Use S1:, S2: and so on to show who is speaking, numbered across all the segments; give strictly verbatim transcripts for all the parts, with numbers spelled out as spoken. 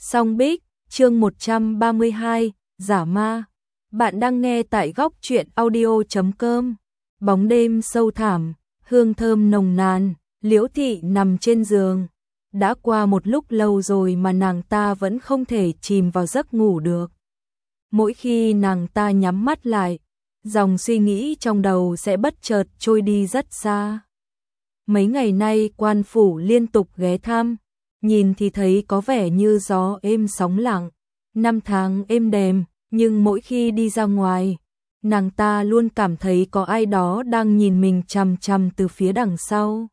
S1: Song Bích, chương một trăm ba mươi hai, Giả Ma. Bạn đang nghe tại góc truyện audio chấm com. Bóng đêm sâu thẳm, hương thơm nồng nàn, Liễu Thị nằm trên giường. Đã qua một lúc lâu rồi mà nàng ta vẫn không thể chìm vào giấc ngủ được. Mỗi khi nàng ta nhắm mắt lại, dòng suy nghĩ trong đầu sẽ bất chợt trôi đi rất xa. Mấy ngày nay quan phủ liên tục ghé thăm, nhìn thì thấy có vẻ như gió êm sóng lặng, năm tháng êm đềm, nhưng mỗi khi đi ra ngoài, nàng ta luôn cảm thấy có ai đó đang nhìn mình chằm chằm từ phía đằng sau.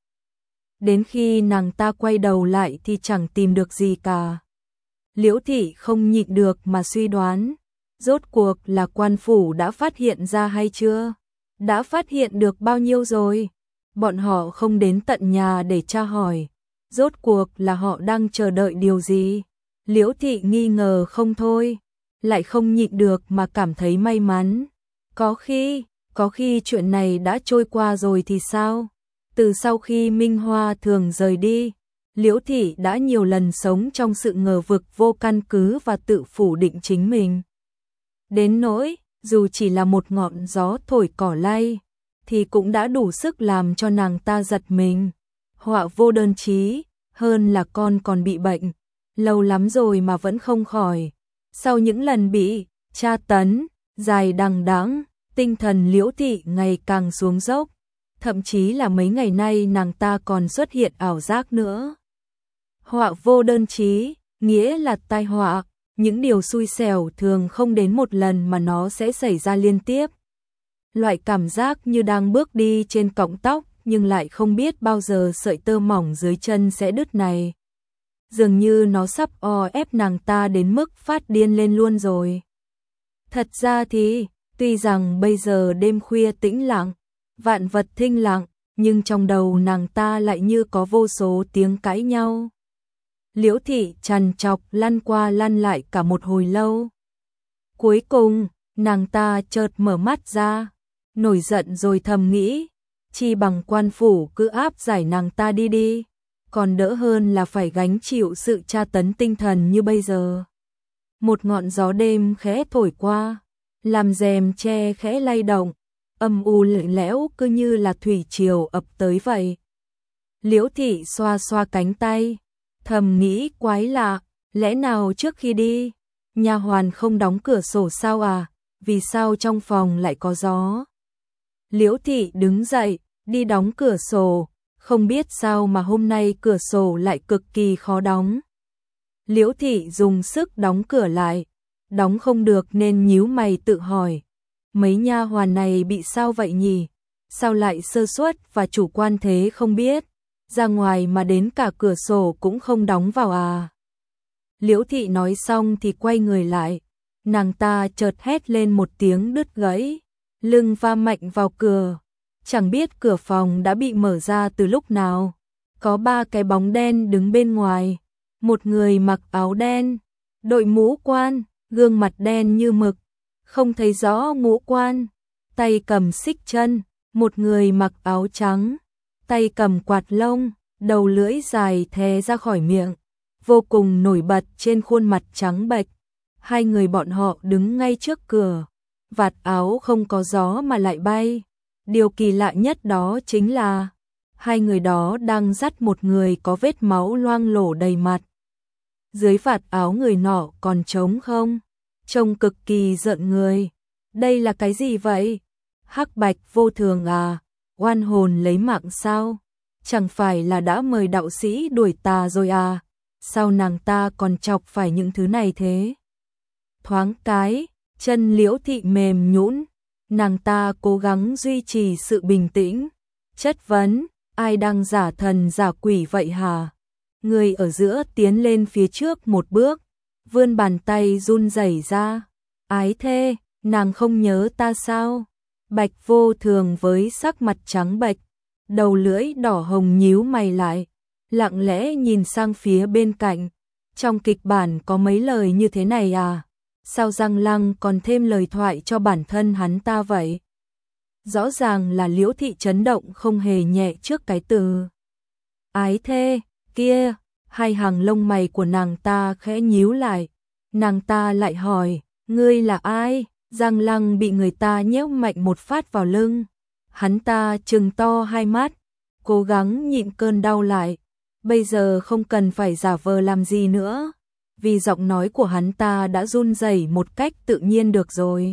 S1: Đến khi nàng ta quay đầu lại thì chẳng tìm được gì cả. Liễu Thị không nhịn được mà suy đoán, rốt cuộc là quan phủ đã phát hiện ra hay chưa? Đã phát hiện được bao nhiêu rồi? Bọn họ không đến tận nhà để tra hỏi, rốt cuộc là họ đang chờ đợi điều gì? Liễu Thị nghi ngờ không thôi, lại không nhịn được mà cảm thấy may mắn. Có khi, có khi chuyện này đã trôi qua rồi thì sao? Từ sau khi Minh Hoa Thường rời đi, Liễu Thị đã nhiều lần sống trong sự ngờ vực vô căn cứ và tự phủ định chính mình. Đến nỗi, dù chỉ là một ngọn gió thổi cỏ lay, thì cũng đã đủ sức làm cho nàng ta giật mình. Họa vô đơn chí, hơn là con còn bị bệnh, lâu lắm rồi mà vẫn không khỏi. Sau những lần bị tra tấn, dài đằng đẵng, tinh thần Liễu Thị ngày càng xuống dốc, thậm chí là mấy ngày nay nàng ta còn xuất hiện ảo giác nữa. Họa vô đơn chí, nghĩa là tai họa, những điều xui xẻo thường không đến một lần mà nó sẽ xảy ra liên tiếp. Loại cảm giác như đang bước đi trên cọng tóc nhưng lại không biết bao giờ sợi tơ mỏng dưới chân sẽ đứt này. Dường như nó sắp o ép nàng ta đến mức phát điên lên luôn rồi. Thật ra thì, tuy rằng bây giờ đêm khuya tĩnh lặng, vạn vật thinh lặng, nhưng trong đầu nàng ta lại như có vô số tiếng cãi nhau. Liễu Thị trằn trọc lăn qua lăn lại cả một hồi lâu. Cuối cùng, nàng ta chợt mở mắt ra, nổi giận rồi thầm nghĩ, chi bằng quan phủ cứ áp giải nàng ta đi đi, còn đỡ hơn là phải gánh chịu sự tra tấn tinh thần như bây giờ. Một ngọn gió đêm khẽ thổi qua, làm rèm tre khẽ lay động, âm u lạnh lẽo cứ như là thủy triều ập tới vậy. Liễu Thị xoa xoa cánh tay, thầm nghĩ quái lạ, lẽ nào trước khi đi, nha hoàn không đóng cửa sổ sao à, vì sao trong phòng lại có gió? Liễu Thị đứng dậy, đi đóng cửa sổ, không biết sao mà hôm nay cửa sổ lại cực kỳ khó đóng. Liễu Thị dùng sức đóng cửa lại, đóng không được nên nhíu mày tự hỏi, mấy nha hoàn này bị sao vậy nhỉ? Sao lại sơ suất và chủ quan thế không biết? Ra ngoài mà đến cả cửa sổ cũng không đóng vào à? Liễu Thị nói xong thì quay người lại, nàng ta chợt hét lên một tiếng đứt gãy, lưng va mạnh vào cửa. Chẳng biết cửa phòng đã bị mở ra từ lúc nào. Có ba cái bóng đen đứng bên ngoài, một người mặc áo đen, đội mũ quan, gương mặt đen như mực, không thấy rõ ngũ quan, tay cầm xích chân, một người mặc áo trắng, tay cầm quạt lông, đầu lưỡi dài thè ra khỏi miệng, vô cùng nổi bật trên khuôn mặt trắng bệch. Hai người bọn họ đứng ngay trước cửa, vạt áo không có gió mà lại bay. Điều kỳ lạ nhất đó chính là hai người đó đang dắt một người có vết máu loang lổ đầy mặt. Dưới vạt áo người nọ còn trống không, trông cực kỳ rợn người. Đây là cái gì vậy? Hắc bạch vô thường à? Oan hồn lấy mạng sao? Chẳng phải là đã mời đạo sĩ đuổi tà rồi à? Sao nàng ta còn chọc phải những thứ này thế? Thoáng cái, chân Liễu Thị mềm nhũn, nàng ta cố gắng duy trì sự bình tĩnh, chất vấn, ai đang giả thần giả quỷ vậy hả? Người ở giữa tiến lên phía trước một bước, vươn bàn tay run rẩy ra, ái thê, nàng không nhớ ta sao? Bạch vô thường với sắc mặt trắng bệch, đầu lưỡi đỏ hồng nhíu mày lại, lặng lẽ nhìn sang phía bên cạnh. Trong kịch bản có mấy lời như thế này à? Sao Giang Lăng còn thêm lời thoại cho bản thân hắn ta vậy? Rõ ràng là Liễu Thị chấn động không hề nhẹ trước cái từ ái thê kia, Hai hàng lông mày của nàng ta khẽ nhíu lại. Nàng ta lại hỏi, ngươi là ai? Giang Lăng bị người ta nhéo mạnh một phát vào lưng. Hắn ta trừng to hai mắt, cố gắng nhịn cơn đau lại. Bây giờ không cần phải giả vờ làm gì nữa, vì giọng nói của hắn ta đã run rẩy một cách tự nhiên được rồi.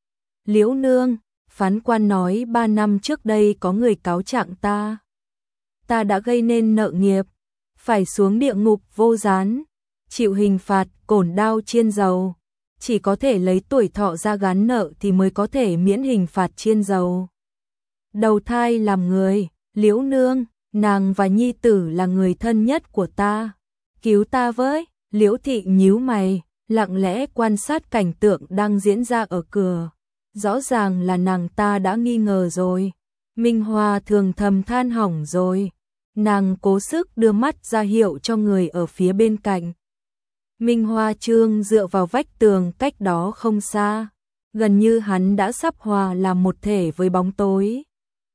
S1: Liễu nương, phán quan nói ba năm trước đây có người cáo trạng ta. Ta đã gây nên nợ nghiệp, phải xuống địa ngục vô gián, chịu hình phạt cổn đao chiên dầu. Chỉ có thể lấy tuổi thọ ra gán nợ thì mới có thể miễn hình phạt chiên dầu. Đầu thai làm người, Liễu nương, nàng và nhi tử là người thân nhất của ta. Cứu ta với. Liễu thị nhíu mày, lặng lẽ quan sát cảnh tượng đang diễn ra ở cửa. Rõ ràng là nàng ta đã nghi ngờ rồi. Minh Hoa thường thầm than hỏng rồi. Nàng cố sức đưa mắt ra hiệu cho người ở phía bên cạnh. Minh Hoa Trương dựa vào vách tường cách đó không xa. Gần như hắn đã sắp hòa làm một thể với bóng tối.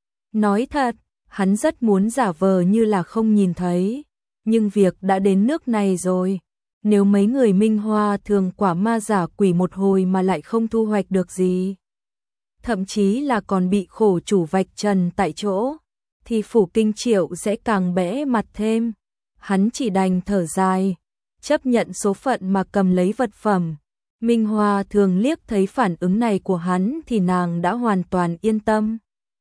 S1: Nói thật, hắn rất muốn giả vờ như là không nhìn thấy. Nhưng việc đã đến nước này rồi. Nếu mấy người Minh Hoa thường quả ma giả quỷ một hồi mà lại không thu hoạch được gì, thậm chí là còn bị khổ chủ vạch trần tại chỗ, thì Phủ Kinh Triệu sẽ càng bẽ mặt thêm. Hắn chỉ đành thở dài, chấp nhận số phận mà cầm lấy vật phẩm. Minh Hoa thường liếc thấy phản ứng này của hắn thì nàng đã hoàn toàn yên tâm.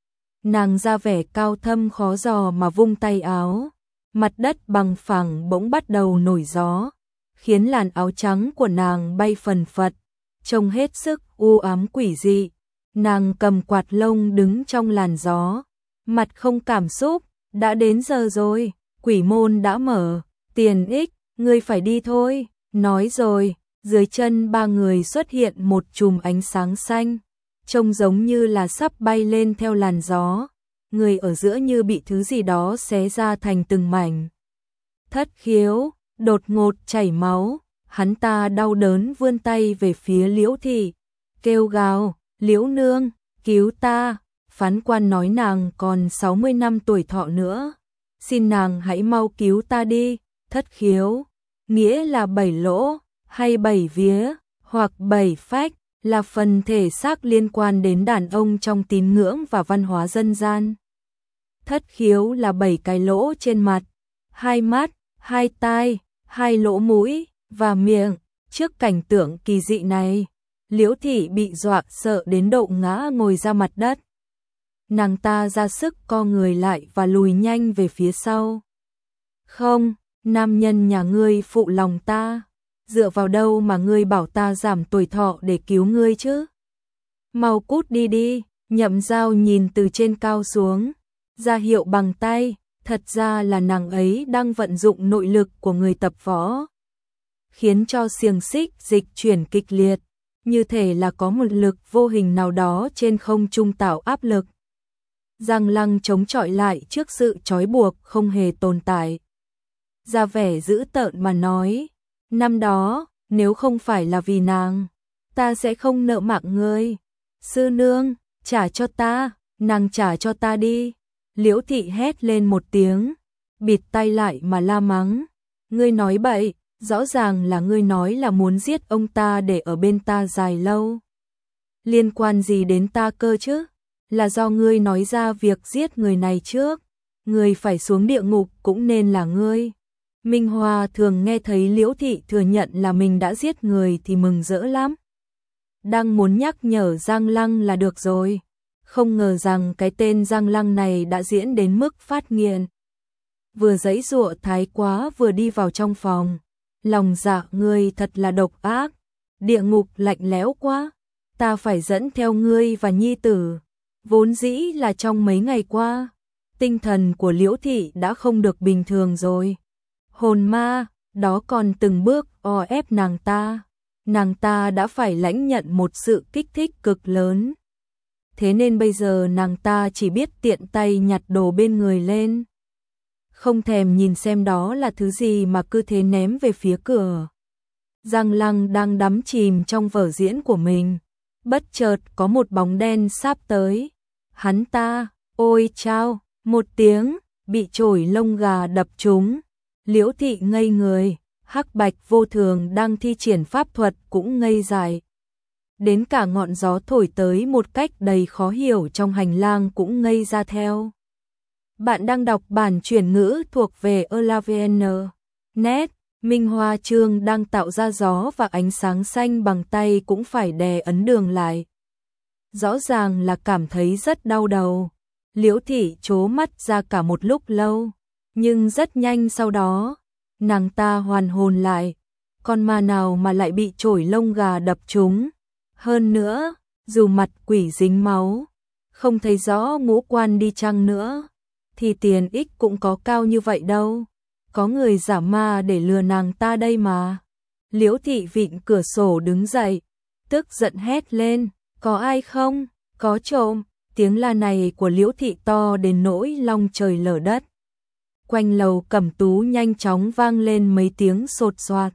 S1: Nàng ra vẻ cao thâm khó dò mà vung tay áo, mặt đất bằng phẳng bỗng bắt đầu nổi gió, khiến làn áo trắng của nàng bay phần phật, trông hết sức u ám quỷ dị. Nàng cầm quạt lông đứng trong làn gió, mặt không cảm xúc. Đã đến giờ rồi, quỷ môn đã mở, Tiền Ích, ngươi phải đi thôi. Nói rồi, dưới chân ba người xuất hiện một chùm ánh sáng xanh, trông giống như là sắp bay lên theo làn gió. Người ở giữa như bị thứ gì đó xé ra thành từng mảnh. Thất Khiếu đột ngột chảy máu, hắn ta đau đớn vươn tay về phía Liễu thị, kêu gào, Liễu nương, cứu ta. Phán quan nói nàng còn sáu mươi năm tuổi thọ nữa, xin nàng hãy mau cứu ta đi. Thất khiếu, nghĩa là bảy lỗ, hay bảy vía, hoặc bảy phách, là phần thể xác liên quan đến đàn ông trong tín ngưỡng và văn hóa dân gian. Thất khiếu là bảy cái lỗ trên mặt, hai mắt, hai tai, hai lỗ mũi và miệng. Trước cảnh tượng kỳ dị này, Liễu thị bị dọa sợ đến độ ngã ngồi ra mặt đất. Nàng ta ra sức co người lại và lùi nhanh về phía sau. Không, nam nhân nhà ngươi phụ lòng ta, dựa vào đâu mà ngươi bảo ta giảm tuổi thọ để cứu ngươi chứ? Mau cút đi đi. Nhậm Giao nhìn từ trên cao xuống, ra hiệu bằng tay, thật ra là nàng ấy đang vận dụng nội lực của người tập võ, khiến cho xiềng xích dịch chuyển kịch liệt, như thể là có một lực vô hình nào đó trên không trung tạo áp lực. Giang Lăng chống chọi lại trước sự trói buộc không hề tồn tại. Ra vẻ dữ tợn mà nói, năm đó, nếu không phải là vì nàng, ta sẽ không nợ mạng ngươi. Sư nương, trả cho ta, nàng trả cho ta đi. Liễu thị hét lên một tiếng, bịt tay lại mà la mắng. Ngươi nói bậy, rõ ràng là ngươi nói là muốn giết ông ta để ở bên ta dài lâu. Liên quan gì đến ta cơ chứ? Là do ngươi nói ra việc giết người này trước, người phải xuống địa ngục cũng nên là ngươi. Minh Hoa thường nghe thấy Liễu thị thừa nhận là mình đã giết người thì mừng rỡ lắm. Đang muốn nhắc nhở Giang Lăng là được rồi, không ngờ rằng cái tên Giang Lăng này đã diễn đến mức phát nghiện. Vừa giãy giụa thái quá vừa đi vào trong phòng. Lòng dạ ngươi thật là độc ác, địa ngục lạnh lẽo quá, ta phải dẫn theo ngươi và nhi tử. Vốn dĩ là trong mấy ngày qua, tinh thần của Liễu thị đã không được bình thường rồi. Hồn ma, đó còn từng bước o ép nàng ta. Nàng ta đã phải lãnh nhận một sự kích thích cực lớn. Thế nên bây giờ nàng ta chỉ biết tiện tay nhặt đồ bên người lên, không thèm nhìn xem đó là thứ gì mà cứ thế ném về phía cửa. Giang Lăng đang đắm chìm trong vở diễn của mình, bất chợt có một bóng đen sáp tới. Hắn ta, ôi chao, một tiếng, bị chổi lông gà đập trúng, Liễu Thị ngây người, Hắc Bạch Vô Thường đang thi triển pháp thuật cũng ngây dại. Đến cả ngọn gió thổi tới một cách đầy khó hiểu trong hành lang cũng ngây ra theo. Bạn đang đọc bản chuyển ngữ thuộc về Elavn. Net, Minh Hoa Chương đang tạo ra gió và ánh sáng xanh bằng tay cũng phải đè ấn đường lại. Rõ ràng là cảm thấy rất đau đầu. Liễu Thị trố mắt ra cả một lúc lâu, nhưng rất nhanh sau đó, nàng ta hoàn hồn lại. Con ma nào mà lại bị chổi lông gà đập trúng. Hơn nữa, dù mặt quỷ dính máu, không thấy rõ ngũ quan đi chăng nữa, thì tiền ích cũng có cao như vậy đâu. Có người giả ma để lừa nàng ta đây mà. Liễu Thị vịn cửa sổ đứng dậy, tức giận hét lên, có ai không? Có trộm. Tiếng la này của Liễu Thị to đến nỗi long trời lở đất. Quanh lầu Cẩm Tú nhanh chóng vang lên mấy tiếng sột soạt.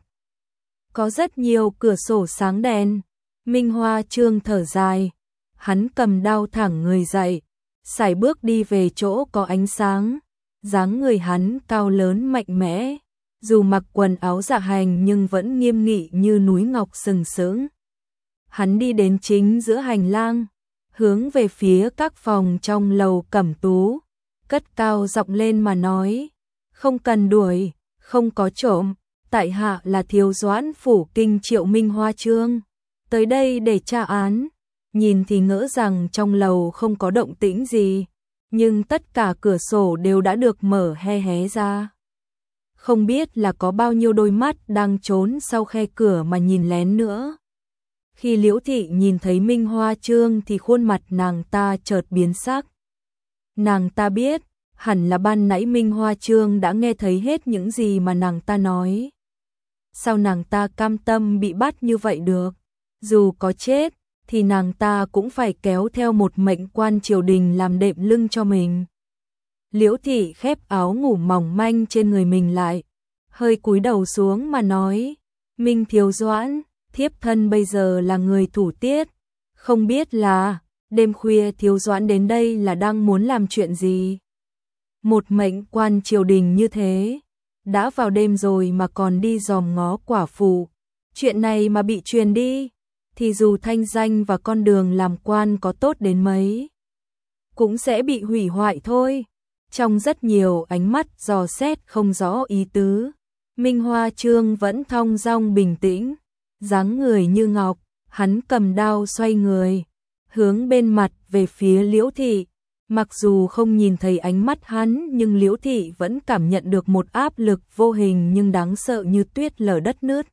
S1: Có rất nhiều cửa sổ sáng đèn. Minh Hoa Chương thở dài, hắn cầm đao thẳng người dậy, sải bước đi về chỗ có ánh sáng. Dáng người hắn cao lớn mạnh mẽ, dù mặc quần áo dạ hành nhưng vẫn nghiêm nghị như núi ngọc sừng sững. Hắn đi đến chính giữa hành lang, hướng về phía các phòng trong lầu Cẩm Tú, cất cao giọng lên mà nói, không cần đuổi, không có trộm, tại hạ là thiếu doãn phủ kinh Triệu Minh Hoa Chương, tới đây để tra án. Nhìn thì ngỡ rằng trong lầu không có động tĩnh gì, nhưng tất cả cửa sổ đều đã được mở hé hé ra. Không biết là có bao nhiêu đôi mắt đang trốn sau khe cửa mà nhìn lén nữa. Khi Liễu Thị nhìn thấy Minh Hoa Chương thì khuôn mặt nàng ta chợt biến sắc. Nàng ta biết, hẳn là ban nãy Minh Hoa Chương đã nghe thấy hết những gì mà nàng ta nói. Sao nàng ta cam tâm bị bắt như vậy được? Dù có chết, thì nàng ta cũng phải kéo theo một mệnh quan triều đình làm đệm lưng cho mình. Liễu Thị khép áo ngủ mỏng manh trên người mình lại, hơi cúi đầu xuống mà nói, Minh Thiếu Doãn, thiếp thân bây giờ là người thủ tiết, không biết là đêm khuya Thiếu Doãn đến đây là đang muốn làm chuyện gì. Một mệnh quan triều đình như thế, đã vào đêm rồi mà còn đi dòm ngó quả phụ, chuyện này mà bị truyền đi, thì dù thanh danh và con đường làm quan có tốt đến mấy, cũng sẽ bị hủy hoại thôi. Trong rất nhiều ánh mắt dò xét không rõ ý tứ, Minh Hoa Chương vẫn thong dong bình tĩnh, dáng người như ngọc, hắn cầm đao xoay người, hướng bên mặt về phía Liễu Thị. Mặc dù không nhìn thấy ánh mắt hắn nhưng Liễu Thị vẫn cảm nhận được một áp lực vô hình nhưng đáng sợ như tuyết lở đất nứt.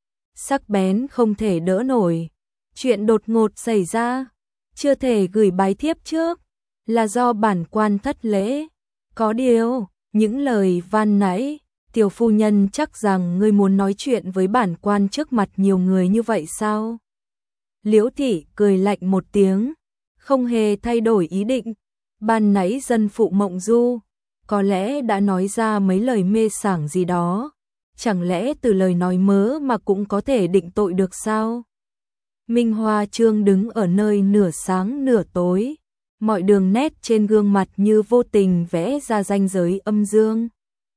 S1: Sắc bén không thể đỡ nổi. Chuyện đột ngột xảy ra, chưa thể gửi bái thiếp trước, là do bản quan thất lễ. Có điều, những lời van nãy, tiểu phu nhân chắc rằng ngươi muốn nói chuyện với bản quan trước mặt nhiều người như vậy sao? Liễu Thị cười lạnh một tiếng, không hề thay đổi ý định. Ban nãy dân phụ Mộng Du, có lẽ đã nói ra mấy lời mê sảng gì đó, chẳng lẽ từ lời nói mớ mà cũng có thể định tội được sao? Minh Hoa Chương đứng ở nơi nửa sáng nửa tối, mọi đường nét trên gương mặt như vô tình vẽ ra ranh giới âm dương.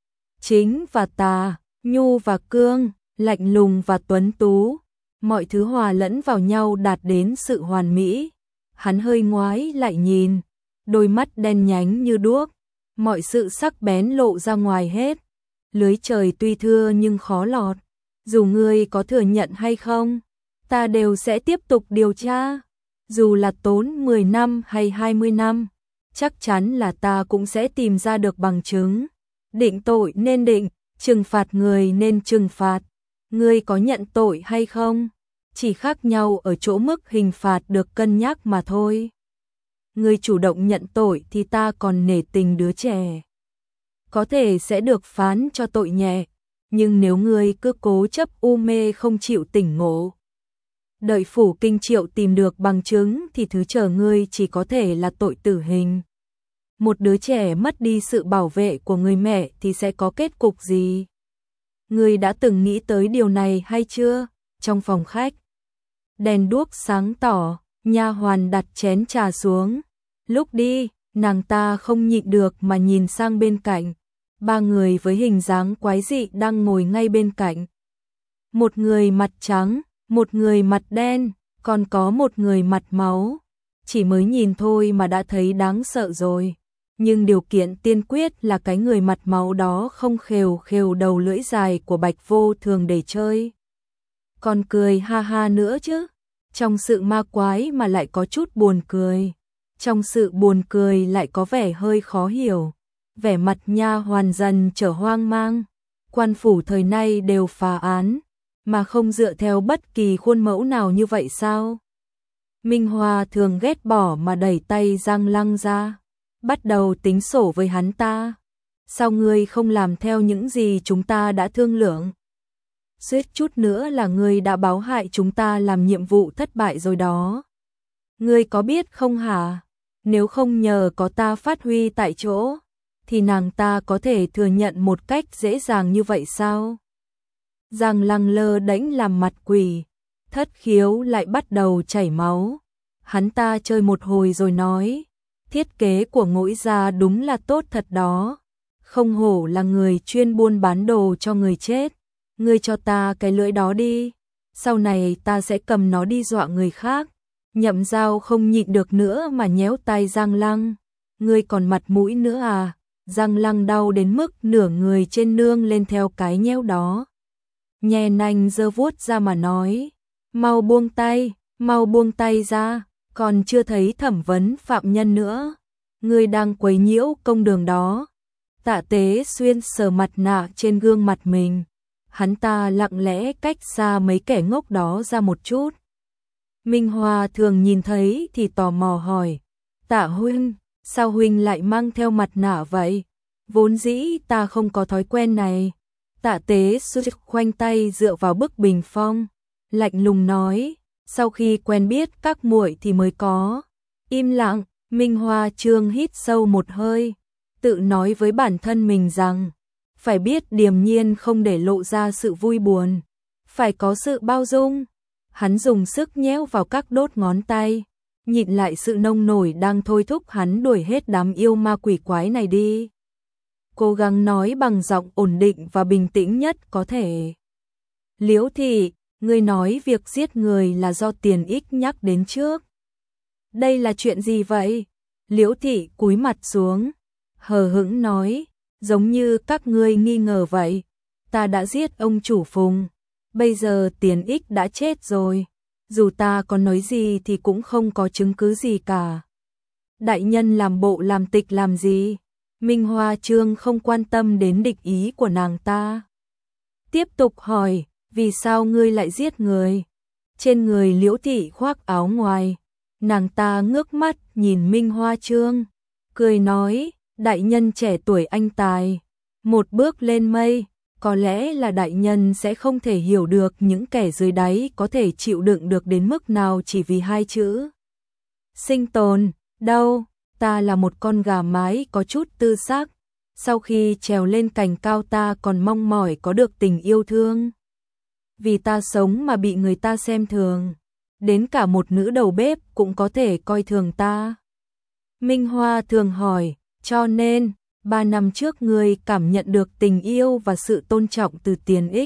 S1: Chính và tà, nhu và cương, lạnh lùng và tuấn tú, mọi thứ hòa lẫn vào nhau đạt đến sự hoàn mỹ. Hắn hơi ngoái lại nhìn, đôi mắt đen nhánh như đuốc, mọi sự sắc bén lộ ra ngoài hết. Lưới trời tuy thưa nhưng khó lọt, dù ngươi có thừa nhận hay không, ta đều sẽ tiếp tục điều tra. Dù là tốn mười năm hay hai mươi năm, chắc chắn là ta cũng sẽ tìm ra được bằng chứng. Định tội nên định, trừng phạt người nên trừng phạt. Ngươi có nhận tội hay không? Chỉ khác nhau ở chỗ mức hình phạt được cân nhắc mà thôi. Ngươi chủ động nhận tội thì ta còn nể tình đứa trẻ, có thể sẽ được phán cho tội nhẹ, nhưng nếu ngươi cứ cố chấp u mê không chịu tỉnh ngộ, đợi phủ kinh Triệu tìm được bằng chứng thì thứ chờ ngươi chỉ có thể là tội tử hình. Một đứa trẻ mất đi sự bảo vệ của người mẹ thì sẽ có kết cục gì? Ngươi đã từng nghĩ tới điều này hay chưa? Trong phòng khách, đèn đuốc sáng tỏ, nha hoàn đặt chén trà xuống. Lúc đi, nàng ta không nhịn được mà nhìn sang bên cạnh. ba người với hình dáng quái dị đang ngồi ngay bên cạnh. Một người mặt trắng, một người mặt đen, còn có một người mặt máu. Chỉ mới nhìn thôi mà đã thấy đáng sợ rồi. Nhưng điều kiện tiên quyết là cái người mặt máu đó không khều khều đầu lưỡi dài của Bạch Vô Thường để chơi. Còn cười ha ha nữa chứ. Trong sự ma quái mà lại có chút buồn cười. Trong sự buồn cười lại có vẻ hơi khó hiểu. Vẻ mặt nha hoàn dần trở hoang mang. Quan phủ thời nay đều phá án, mà không dựa theo bất kỳ khuôn mẫu nào như vậy sao? Minh Hoa thường ghét bỏ mà đẩy tay Giang Lăng ra, bắt đầu tính sổ với hắn ta. Sao ngươi không làm theo những gì chúng ta đã thương lượng? Suýt chút nữa là ngươi đã báo hại chúng ta làm nhiệm vụ thất bại rồi đó. Ngươi có biết không hả? Nếu không nhờ có ta phát huy tại chỗ, thì nàng ta có thể thừa nhận một cách dễ dàng như vậy sao? Giang Lăng lơ đễnh làm mặt quỷ, thất khiếu lại bắt đầu chảy máu. Hắn ta chơi một hồi rồi nói, thiết kế của Ngũi gia đúng là tốt thật đó. Không hổ là người chuyên buôn bán đồ cho người chết. Ngươi cho ta cái lưỡi đó đi, sau này ta sẽ cầm nó đi dọa người khác. Nhậm Giao không nhịn được nữa mà nhéo tay Giang Lăng. Ngươi còn mặt mũi nữa à? Giang Lăng đau đến mức nửa người trên nương lên theo cái nhéo đó. Nhè nanh giơ vuốt ra mà nói, mau buông tay, mau buông tay ra, còn chưa thấy thẩm vấn phạm nhân nữa. Ngươi đang quấy nhiễu công đường đó. Tạ Tế Xuyên sờ mặt nạ trên gương mặt mình. Hắn ta lặng lẽ cách xa mấy kẻ ngốc đó ra một chút. Minh Hoa thường nhìn thấy thì tò mò hỏi, Tạ huynh, sao huynh lại mang theo mặt nạ vậy? Vốn dĩ ta không có thói quen này. Tạ Tế Xuyên khoanh tay dựa vào bức bình phong, lạnh lùng nói, sau khi quen biết các muội thì mới có. Im lặng, Minh Hoa Trương hít sâu một hơi, tự nói với bản thân mình rằng, phải biết điềm nhiên không để lộ ra sự vui buồn, phải có sự bao dung. Hắn dùng sức nhéo vào các đốt ngón tay, nhịn lại sự nông nổi đang thôi thúc hắn đuổi hết đám yêu ma quỷ quái này đi. Cố gắng nói bằng giọng ổn định và bình tĩnh nhất có thể. Liễu Thị, ngươi nói việc giết người là do Tiền Ích nhắc đến trước. Đây là chuyện gì vậy? Liễu Thị cúi mặt xuống, hờ hững nói, giống như các ngươi nghi ngờ vậy. Ta đã giết ông chủ Phùng, bây giờ Tiền Ích đã chết rồi. Dù ta có nói gì thì cũng không có chứng cứ gì cả. Đại nhân làm bộ làm tịch làm gì? Minh Hoa Trương không quan tâm đến địch ý của nàng ta. Tiếp tục hỏi, vì sao ngươi lại giết người? Trên người Liễu Thị khoác áo ngoài, nàng ta ngước mắt nhìn Minh Hoa Trương, cười nói, đại nhân trẻ tuổi anh tài, một bước lên mây, có lẽ là đại nhân sẽ không thể hiểu được những kẻ dưới đáy có thể chịu đựng được đến mức nào chỉ vì hai chữ sinh tồn. Đâu, ta là một con gà mái có chút tư xác, sau khi trèo lên cành cao ta còn mong mỏi có được tình yêu thương. Vì ta sống mà bị người ta xem thường, đến cả một nữ đầu bếp cũng có thể coi thường ta. Minh Hoa thường hỏi, cho nên, ba năm trước ngươi cảm nhận được tình yêu và sự tôn trọng từ Tiền Ích.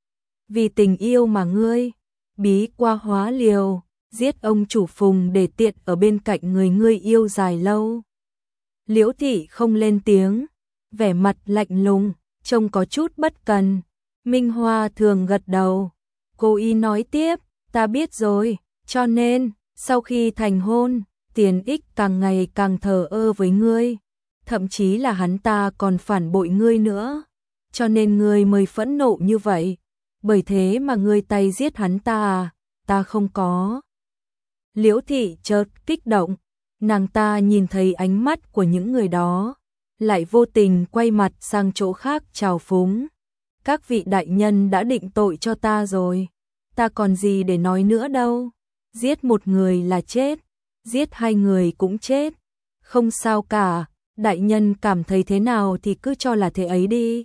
S1: Vì tình yêu mà ngươi bí qua hóa liều, giết ông chủ Phùng để tiện ở bên cạnh người ngươi yêu dài lâu. Liễu Thị không lên tiếng, vẻ mặt lạnh lùng, trông có chút bất cần. Minh Hoa thường gật đầu. Cô y nói tiếp, ta biết rồi, cho nên, sau khi thành hôn, Tiền Ích càng ngày càng thờ ơ với ngươi. Thậm chí là hắn ta còn phản bội ngươi nữa. Cho nên ngươi mới phẫn nộ như vậy. Bởi thế mà ngươi tay giết hắn ta à? Ta không có. Liễu Thị chợt kích động. Nàng ta nhìn thấy ánh mắt của những người đó, lại vô tình quay mặt sang chỗ khác trào phúng. Các vị đại nhân đã định tội cho ta rồi. Ta còn gì để nói nữa đâu. Giết một người là chết, giết hai người cũng chết. Không sao cả, đại nhân cảm thấy thế nào thì cứ cho là thế ấy đi.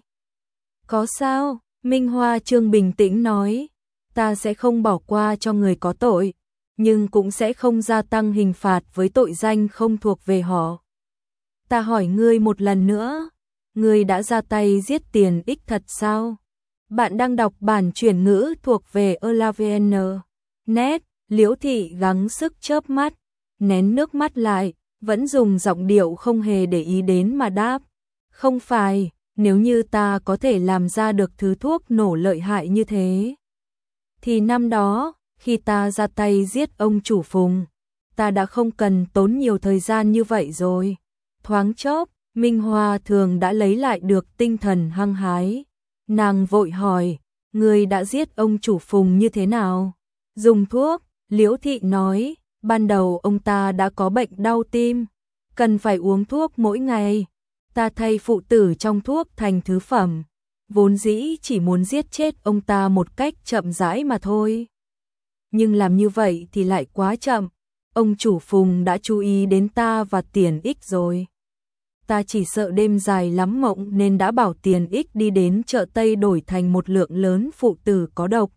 S1: Có sao? Minh Hoa Trương bình tĩnh nói, ta sẽ không bỏ qua cho người có tội, nhưng cũng sẽ không gia tăng hình phạt với tội danh không thuộc về họ. Ta hỏi ngươi một lần nữa, Ngươi đã ra tay giết Tiền Ích thật sao? Bạn đang đọc bản chuyển ngữ thuộc về Elavn. Net, Liễu Thị gắng sức chớp mắt, nén nước mắt lại, vẫn dùng giọng điệu không hề để ý đến mà đáp. Không phải, nếu như ta có thể làm ra được thứ thuốc nổ lợi hại như thế, thì năm đó, khi ta ra tay giết ông chủ Phùng, ta đã không cần tốn nhiều thời gian như vậy rồi. Thoáng chốc, Minh Hoa Thường đã lấy lại được tinh thần hăng hái. Nàng vội hỏi, ngươi đã giết ông chủ Phùng như thế nào? Dùng thuốc, Liễu Thị nói, ban đầu ông ta đã có bệnh đau tim, cần phải uống thuốc mỗi ngày. Ta thay phụ tử trong thuốc thành thứ phẩm, vốn dĩ chỉ muốn giết chết ông ta một cách chậm rãi mà thôi. Nhưng làm như vậy thì lại quá chậm, ông chủ Phùng đã chú ý đến ta và Tiền Ích rồi. Ta chỉ sợ đêm dài lắm mộng nên đã bảo Tiền Ích đi đến chợ Tây đổi thành một lượng lớn phụ tử có độc.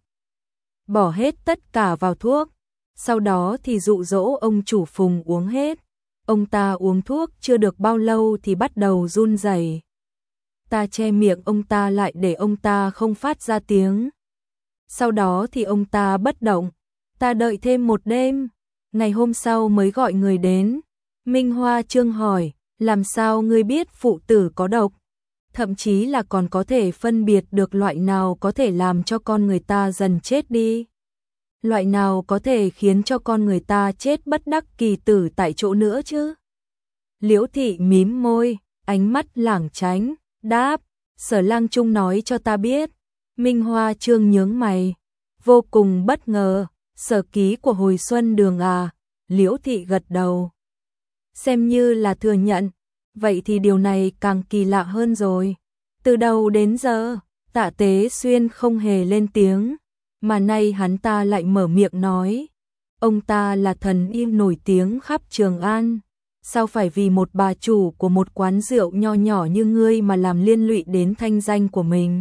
S1: Bỏ hết tất cả vào thuốc, sau đó thì dụ dỗ ông chủ Phùng uống hết. Ông ta uống thuốc chưa được bao lâu thì bắt đầu run rẩy. Ta che miệng ông ta lại để ông ta không phát ra tiếng. Sau đó thì ông ta bất động. Ta đợi thêm một đêm, ngày hôm sau mới gọi người đến. Minh Hoa Trương hỏi, làm sao ngươi biết phụ tử có độc? Thậm chí là còn có thể phân biệt được loại nào có thể làm cho con người ta dần chết đi. Loại nào có thể khiến cho con người ta chết bất đắc kỳ tử tại chỗ nữa chứ? Liễu Thị mím môi, ánh mắt lảng tránh, đáp, Sở Lang Trung nói cho ta biết. Minh Hoa Trương nhướng mày, vô cùng bất ngờ, Sở Ký của Hồi Xuân Đường à? Liễu Thị gật đầu, xem như là thừa nhận. Vậy thì điều này càng kỳ lạ hơn rồi. Từ đầu đến giờ, Tạ Tế Xuyên không hề lên tiếng, mà nay hắn ta lại mở miệng nói. Ông ta là thần y nổi tiếng khắp Trường An, sao phải vì một bà chủ của một quán rượu nho nhỏ như ngươi mà làm liên lụy đến thanh danh của mình?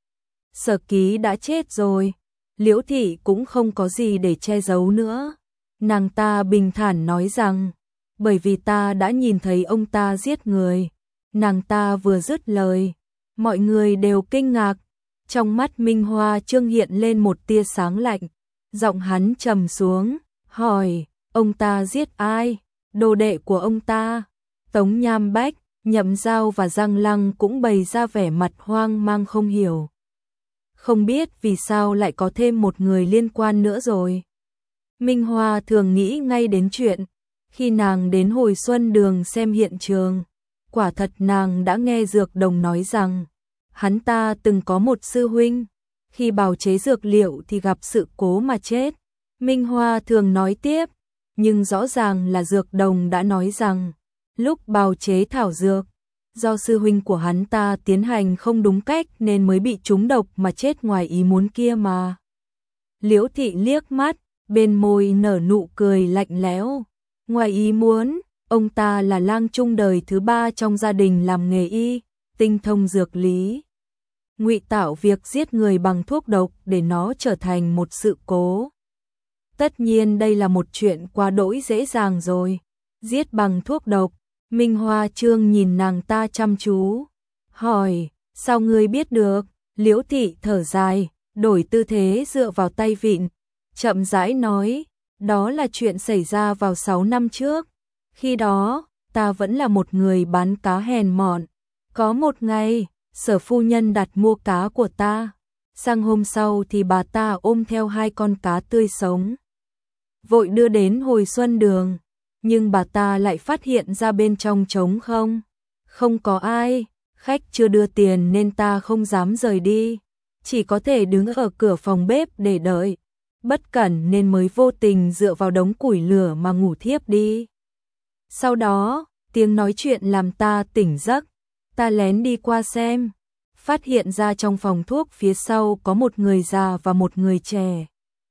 S1: Sở Ký đã chết rồi, Liễu Thị cũng không có gì để che giấu nữa. Nàng ta bình thản nói rằng, bởi vì ta đã nhìn thấy ông ta giết người. Nàng ta vừa dứt lời, mọi người đều kinh ngạc. Trong mắt Minh Hoa Trương hiện lên một tia sáng lạnh, giọng hắn trầm xuống, hỏi, ông ta giết ai? Đồ đệ của ông ta? Tống Nham Bách, Nhậm Giao và Giang Lăng cũng bày ra vẻ mặt hoang mang không hiểu. Không biết vì sao lại có thêm một người liên quan nữa rồi. Minh Hoa thường nghĩ ngay đến chuyện, khi nàng đến Hồi Xuân Đường xem hiện trường, quả thật nàng đã nghe Dược Đồng nói rằng, hắn ta từng có một sư huynh, khi bào chế dược liệu thì gặp sự cố mà chết. Minh Hoa thường nói tiếp, nhưng rõ ràng là Dược Đồng đã nói rằng, lúc bào chế thảo dược, do sư huynh của hắn ta tiến hành không đúng cách nên mới bị trúng độc mà chết ngoài ý muốn kia mà. Liễu Thị liếc mắt, bên môi nở nụ cười lạnh lẽo. Ngoài ý muốn, ông ta là lang trung đời thứ ba trong gia đình làm nghề y, tinh thông dược lý. Ngụy tạo việc giết người bằng thuốc độc để nó trở thành một sự cố. Tất nhiên đây là một chuyện quá đỗi dễ dàng rồi. Giết bằng thuốc độc. Minh Hoa Trương nhìn nàng ta chăm chú, hỏi, sao ngươi biết được? Liễu Thị thở dài, đổi tư thế dựa vào tay vịn, chậm rãi nói, đó là chuyện xảy ra vào sáu năm trước. Khi đó, ta vẫn là một người bán cá hèn mọn. Có một ngày, Sở phu nhân đặt mua cá của ta. Sang hôm sau thì bà ta ôm theo hai con cá tươi sống, vội đưa đến Hồi Xuân Đường. Nhưng bà ta lại phát hiện ra bên trong trống không. Không có ai, khách chưa đưa tiền nên ta không dám rời đi. Chỉ có thể đứng ở cửa phòng bếp để đợi. Bất cẩn nên mới vô tình dựa vào đống củi lửa mà ngủ thiếp đi. Sau đó, tiếng nói chuyện làm ta tỉnh giấc. Ta lén đi qua xem, phát hiện ra trong phòng thuốc phía sau có một người già và một người trẻ.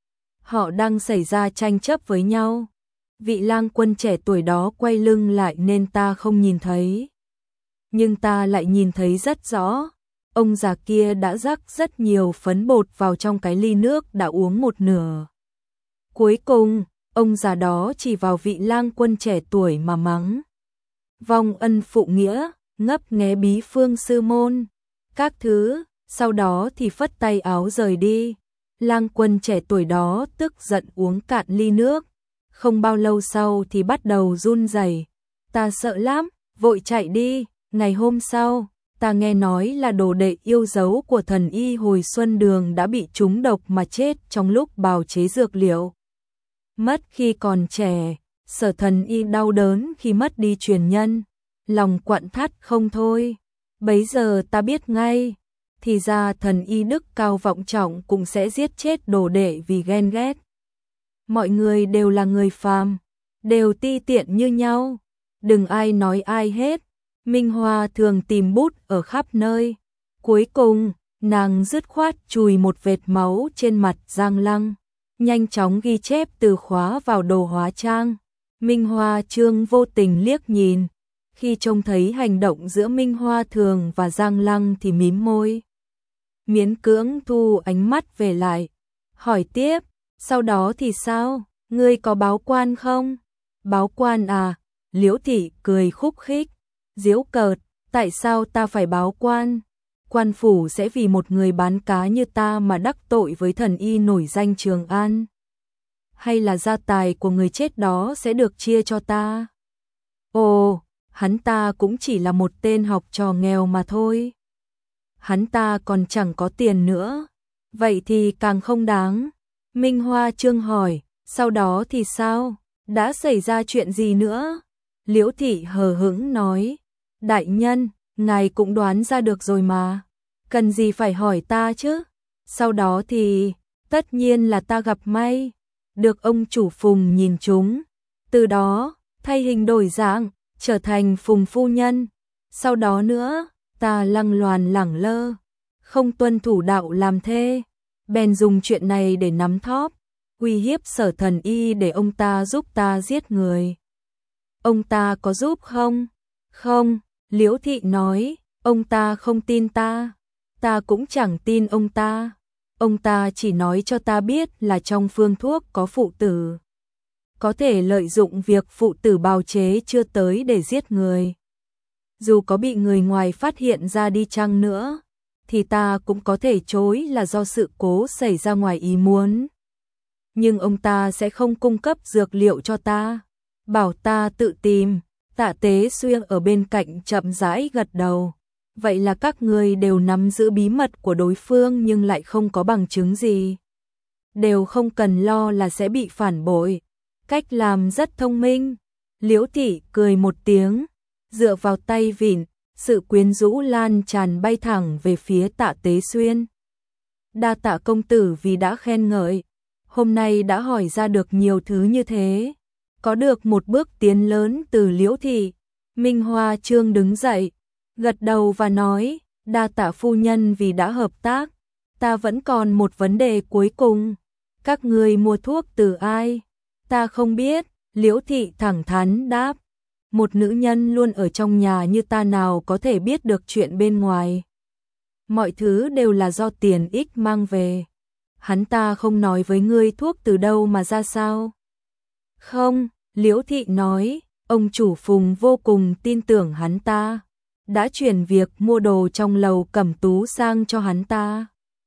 S1: Họ đang xảy ra tranh chấp với nhau. Vị lang quân trẻ tuổi đó quay lưng lại nên ta không nhìn thấy. Nhưng ta lại nhìn thấy rất rõ. Ông già kia đã rắc rất nhiều phấn bột vào trong cái ly nước đã uống một nửa. Cuối cùng, ông già đó chỉ vào vị lang quân trẻ tuổi mà mắng. Vong ân phụ nghĩa, ngấp nghé bí phương sư môn, các thứ, sau đó thì phất tay áo rời đi. Lang Quân trẻ tuổi đó tức giận uống cạn ly nước, không bao lâu sau thì bắt đầu run rẩy. Ta sợ lắm, vội chạy đi. Ngày hôm sau, ta nghe nói là đồ đệ yêu dấu của thần y hồi Xuân Đường đã bị trúng độc mà chết trong lúc bào chế dược liệu. Mất khi còn trẻ, Sở thần y đau đớn khi mất đi truyền nhân, lòng quặn thắt không thôi. Bấy giờ ta biết ngay, thì ra thần y đức cao vọng trọng cũng sẽ giết chết đồ đệ vì ghen ghét. Mọi người đều là người phàm, đều ti tiện như nhau, đừng ai nói ai hết. Minh Hoa thường tìm bút ở khắp nơi. Cuối cùng, nàng dứt khoát chùi một vệt máu trên mặt Giang Lăng, nhanh chóng ghi chép từ khóa vào đồ hóa trang. Minh Hoa Trương vô tình liếc nhìn, khi trông thấy hành động giữa Minh Hoa Thường và Giang Lăng thì mím môi. Miễn cưỡng thu ánh mắt về lại, hỏi tiếp, sau đó thì sao, ngươi có báo quan không? Báo quan à? Liễu Thị cười khúc khích, giễu cợt, tại sao ta phải báo quan? Quan phủ sẽ vì một người bán cá như ta mà đắc tội với thần y nổi danh Trường An? Hay là gia tài của người chết đó sẽ được chia cho ta? Ồ, hắn ta cũng chỉ là một tên học trò nghèo mà thôi. Hắn ta còn chẳng có tiền nữa. Vậy thì càng không đáng. Minh Hoa Trương hỏi, sau đó thì sao? Đã xảy ra chuyện gì nữa? Liễu Thị hờ hững nói, đại nhân, ngài cũng đoán ra được rồi mà. Cần gì phải hỏi ta chứ? Sau đó thì, tất nhiên là ta gặp may, được ông chủ Phùng nhìn trúng. Từ đó, thay hình đổi dạng, trở thành Phùng phu nhân. Sau đó nữa, ta lăng loàn lẳng lơ, không tuân thủ đạo làm thê, bèn dùng chuyện này để nắm thóp, uy hiếp Sở thần y để ông ta giúp ta giết người. Ông ta có giúp không? Không, Liễu Thị nói, ông ta không tin ta, ta cũng chẳng tin ông ta. Ông ta chỉ nói cho ta biết là trong phương thuốc có phụ tử, có thể lợi dụng việc phụ tử bào chế chưa tới để giết người. Dù có bị người ngoài phát hiện ra đi chăng nữa, thì ta cũng có thể chối là do sự cố xảy ra ngoài ý muốn. Nhưng ông ta sẽ không cung cấp dược liệu cho ta, bảo ta tự tìm. Tạ Tế Xuyên ở bên cạnh chậm rãi gật đầu. Vậy là các người đều nắm giữ bí mật của đối phương nhưng lại không có bằng chứng gì. Đều không cần lo là sẽ bị phản bội. Cách làm rất thông minh. Liễu Thị cười một tiếng, dựa vào tay vịn, sự quyến rũ lan tràn bay thẳng về phía Tạ Tế Xuyên. Đa tạ công tử vì đã khen ngợi, hôm nay đã hỏi ra được nhiều thứ như thế. Có được một bước tiến lớn từ Liễu Thị. Minh Hoa Trương đứng dậy, gật đầu và nói, đa tạ phu nhân vì đã hợp tác. Ta vẫn còn một vấn đề cuối cùng. Các người mua thuốc từ ai? Ta không biết, Liễu Thị thẳng thắn đáp. Một nữ nhân luôn ở trong nhà như ta nào có thể biết được chuyện bên ngoài. Mọi thứ đều là do tiền ích mang về. Hắn ta không nói với ngươi thuốc từ đâu mà ra sao? Không, Liễu Thị nói, ông chủ Phùng vô cùng tin tưởng hắn ta, đã chuyển việc mua đồ trong lầu Cẩm Tú sang cho hắn ta.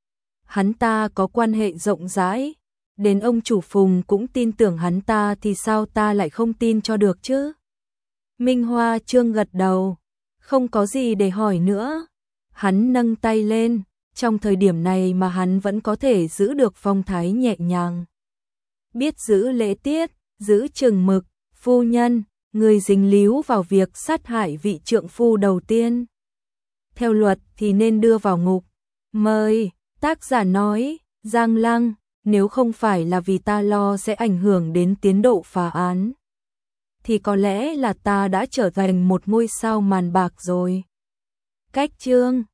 S1: Hắn ta có quan hệ rộng rãi, đến ông chủ Phùng cũng tin tưởng hắn ta thì sao ta lại không tin cho được chứ? Minh Hoa Trương gật đầu, không có gì để hỏi nữa. Hắn nâng tay lên, trong thời điểm này mà hắn vẫn có thể giữ được phong thái nhẹ nhàng. Biết giữ lễ tiết, giữ chừng mực, phu nhân, người dính líu vào việc sát hại vị trượng phu đầu tiên. Theo luật thì nên đưa vào ngục. Mời, tác giả nói, Giang Lăng, nếu không phải là vì ta lo sẽ ảnh hưởng đến tiến độ phá án, thì có lẽ là ta đã trở thành một ngôi sao màn bạc rồi. Cách chương